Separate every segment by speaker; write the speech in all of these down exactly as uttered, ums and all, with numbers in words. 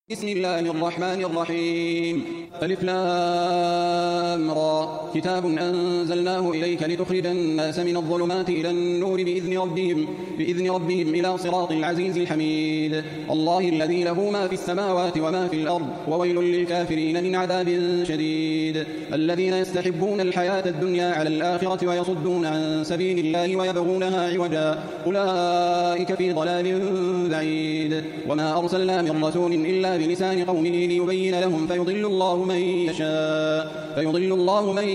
Speaker 1: بسم الله الرحمن الرحيم. ألف لام را. كتاب أنزلناه إليك لتخرج الناس من الظلمات إلى النور بإذن ربهم, بإذن ربهم إلى صراط العزيز الحميد. الله الذي له ما في السماوات وما في الأرض وويل للكافرين من عذاب شديد. الذين يستحبون الحياة الدنيا على الآخرة ويصدون عن سبيل الله ويبغونها عوجا أولئك في ضلال بعيد. وما أرسلنا من رسول إلا بلسان قومه ليبين لهم فيضل الله من يشاء فيضل الله من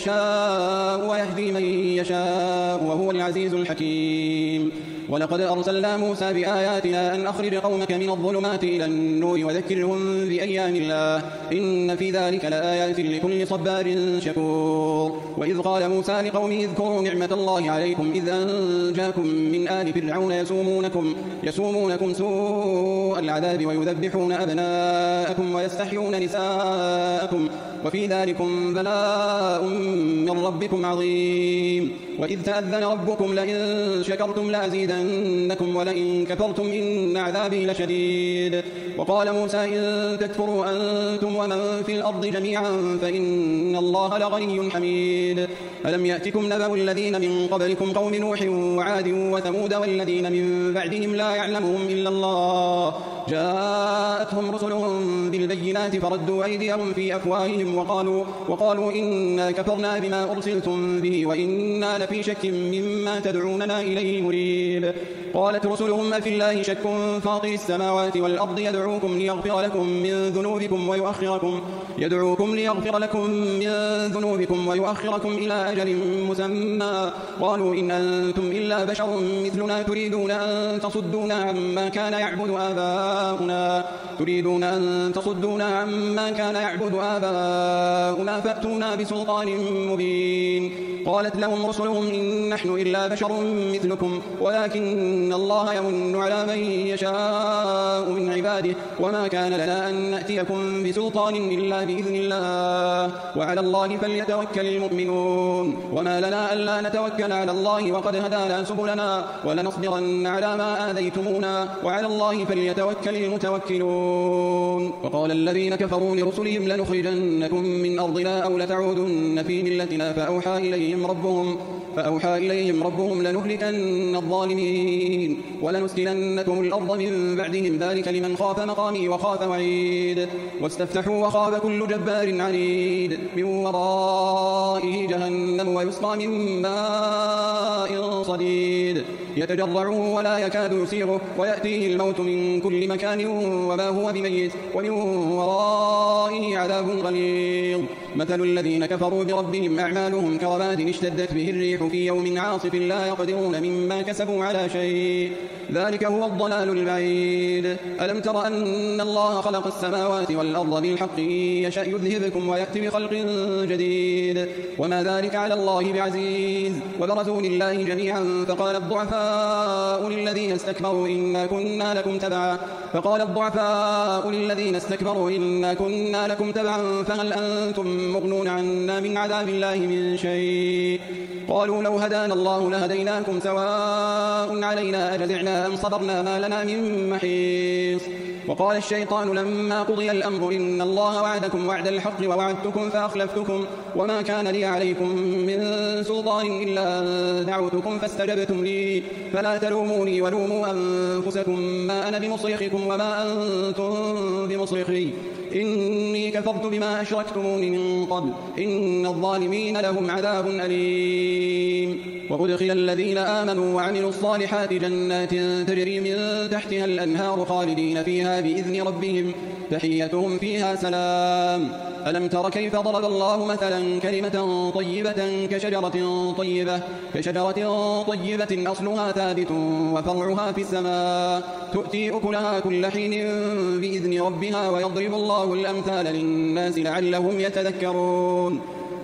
Speaker 1: يشاء ويهدي من يشاء وهو العزيز الحكيم. ولقد أرسلنا موسى بآياتنا أن أخرج قومك من الظلمات إلى النور وذكرهم بأيام الله إن في ذلك لآيات لكل صبار شكور. وإذ قال موسى لقومه اذكروا نعمة الله عليكم إذ أنجاكم من آل فرعون يسومونكم, يسومونكم سوء العذاب ويذبحون أبناءكم ويستحيون نساءكم وفي ذلكم بلاء من ربكم عظيم. وإذ تأذن ربكم لئن شكرتم لأزيدنكم ولئن كفرتم إن عذابي لشديد. وقال موسى إن تكفروا أنتم ومن في الأرض جميعا فإن الله لغني حميد. ألم يأتكم نبأ الذين من قبلكم قوم نوح وعاد وثمود والذين من بعدهم لا يعلمهم إلا الله جاءتهم رسلهم بالبينات فردوا أيديهم في أفواههم وقالوا, وقالوا إنا كفرنا بما أرسلتم به وإنا لفي شك مما تدعوننا إليه مريب. قالت رسلهم أفي الله شك فاطر السماوات والأرض يدعوكم ليغفر لكم من ذنوبكم ويؤخركم, يدعوكم ليغفر لكم من ذنوبكم ويؤخركم إلى أجل مسمى قالوا إن أنتم إلا بشر مثلنا تريدون أن تصدونا عما كان يعبد آباؤنا تريدون أن تصدونا عما كان يعبد آباؤنا فأتونا بسلطان مبين. قالت لهم رسلهم إن نحن إلا بشر مثلكم ولكن الله يمن على من يشاء من عباده وما كان لنا أن نأتيكم بسلطان إلا بإذن الله وعلى الله فليتوكل المؤمنون. وما لنا ألا نتوكل على الله وقد هدانا سبلنا ولنصبرن على ما آذيتمونا وعلى الله فليتوكل المتوكلون. وقال الذين كفروا لرسلهم لنخرجنكم من أرضنا أو لتعودن في ملتنا فأوحى إليهم ربهم فأوحى إليهم ربهم لنهلكن الظالمين ولنسكننكم الأرض من بعدهم ذلك لمن خاف مقامي وخاف وعيد. واستفتحوا وخاب كل جبار عنيد من ورائه جهنم ويسقى من ماء صديد يتجرعه ولا يكاد يسيغه ويأتيه الموت من كل مكان وما هو بميت ومن ورائه عذاب غليظ. مثل الذين كفروا بربهم أعمالهم كرماد اشتدت به الريح في يوم عاصف لا يقدرون مما كسبوا على شيء ذلك هو الضلال البعيد. ألم تر أن الله خلق السماوات والأرض بالحق يشأ يذهبكم ويأتي بخلق جديد وما ذلك على الله بعزيز. وبرزوا لله جميعا فقال الضعفاء للذين استكبروا إنا كنا لكم تبعا فقال الضعفاء للذين استكبروا إنا كنا لكم تبعا فهل أنتم مغنون عنا من عذاب الله من شيء قالوا لو هدانا الله لهديناكم سواء علينا أجزعنا أم صبرنا ما لنا من محيص. وقال الشيطان لما قضي الأمر إن الله وعدكم وعد الحق ووعدتكم فأخلفتكم وما كان لي عليكم من سلطان إلا أن دعوتكم فاستجبتم لي فلا تلوموني ولوموا أنفسكم ما أنا بمصرخكم وما أنتم بمصرخي إني كفرت بما أشركتمون من قبل إن الظالمين لهم عذاب أليم. وأدخل الذين آمنوا وعملوا الصالحات جنات تجري من تحتها الأنهار خالدين فيها بإذن ربهم تحيتهم فيها سلام. ألم تر كيف ضرب الله مثلا كلمة طيبة كشجرة طيبة, كشجرة طيبة أصلها ثابت وفرعها في السماء تؤتي أكلها كل حين بإذن ربها ويضرب الله الأمثال للناس لعلهم يتذكرون.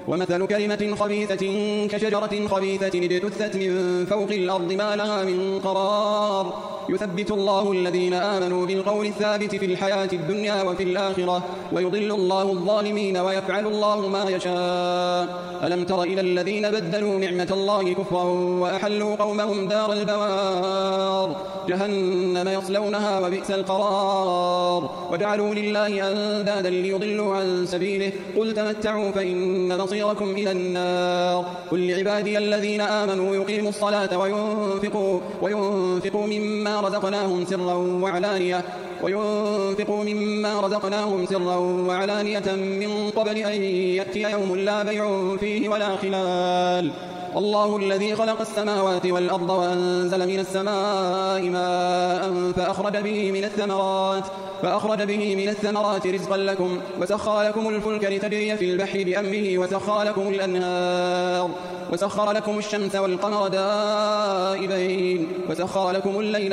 Speaker 1: ومثل كلمة خبيثة كشجرة خبيثة اجتثت من فوق الأرض ما لها من قرار يثبت الله الذين آمنوا بالقول الثابت في الحياة الدنيا وفي الآخرة ويضل الله الظالمين ويفعل الله ما يشاء. ألم تر إلى الذين بدلوا نعمة الله كفرا وأحلوا قومهم دار البوار جهنم يصلونها وبئس القرار وجعلوا لله أندادا ليضلوا عن سبيله قل تمتعوا فإن مصيركم إلى النار. قل لعبادي الذين آمنوا يقيموا الصلاة وينفقوا, وينفقوا مما رزقناهم سرا وعلانية وينفقوا مما رزقناهم سرا وعلانية من قبل أن يأتي يوم لا بيع فيه ولا خلال. الله الذي خلق السماوات والأرض وأنزل من السماء ماء فأخرج به من الثمرات فأخرج به من الثمرات رزقا لكم وسخر لكم الفلك لتجري في البحر بأمره وسخر لكم الأنهار وسخر لكم الشمس والقمر دائبين وسخر لكم الليل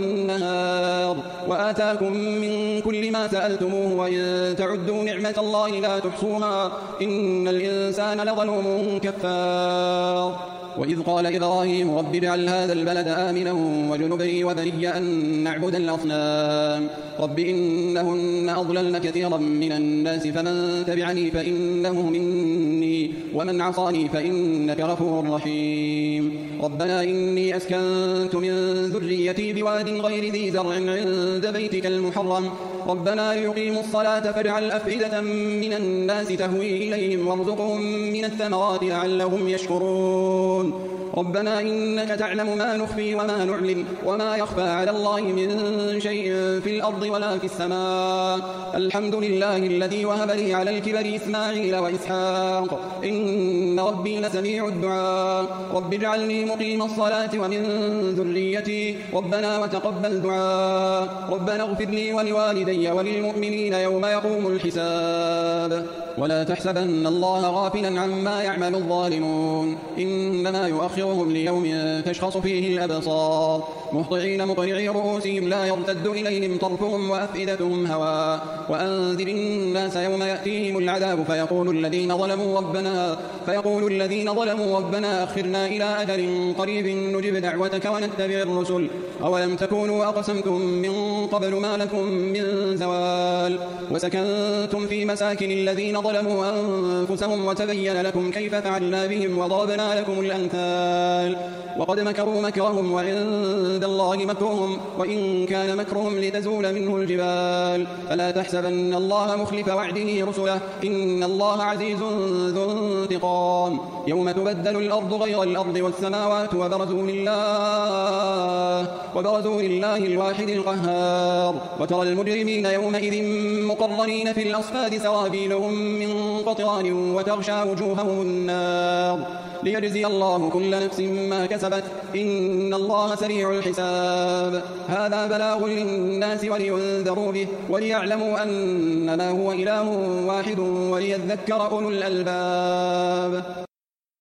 Speaker 1: والنهار وآتاكم من كل ما سألتموه وإن تعدوا نعمة الله لا تحصوها إن الإنسان لظلوم كفار. وإذ قال إبراهيم رب اجعل هذا البلد آمنا وجنبني وبني أن نعبد الأصنام رب إنهن أضللن كثيرا من الناس فمن تبعني فإنه مني ومن عصاني فإنك غفور رحيم. ربنا إني أسكنت من ذريتي بواد غير ذي زرع عند بيتك المحرم ربنا ليقيموا الصلاة فاجعل أفئدة من الناس تهوي إليهم وارزقهم من الثمرات لعلهم يشكرون. ربنا إنك تعلم ما نخفي وما نعلن وما يخفى على الله من شيء في الأرض ولا في السماء الحمد لله الذي وهب لي على الكبر إسماعيل وإسحاق إن ربي لسميع الدعاء رب اجعلني مقيم الصلاة ومن ذريتي ربنا وتقبل دعاء ربنا اغفر لي ولوالدي وللمؤمنين يوم يقوم الحساب. ولا تحسبن الله غافلا عما يعمل الظالمون إنما يؤخرهم ليوم تشخص فيه الأبصار مهطعين مقنعي رؤوسهم لا يرتد إليهم طرفهم وأفئدتهم هواء وأنذر الناس يوم يأتيهم العذاب فيقول الذين ظلموا ربنا فيقول الذين ظلموا ربنا أخرنا إلى أجل قريب نجب دعوتك ونتبع الرسل أولم تكونوا أقسمتم من قبل ما لكم من زوال وسكنتم في مساكن الذين ظلموا أنفسهم وتبين لكم كيف فعلنا بهم وضربنا لكم الأمثال وقد مكروا مكرهم وعند الله مكرهم وإن كان مكرهم لتزول منه الجبال فلا تحسبن الله مخلف وعده رسله إن الله عزيز ذو انتقام. يوم تبدل الأرض غير الأرض والسماوات وبرزوا لله وبرزوا لله الواحد القهار وترى المجرمين يومئذ مقرنين في الأصفاد سرابيلهم من قطران وتغشى وجوههم النار ليجزي الله كل نفس ما كسبت إن الله سريع الحساب. هذا بلاغ للناس ولينذروا به وليعلموا أنما هو إله واحد وليذكر أولو الألباب.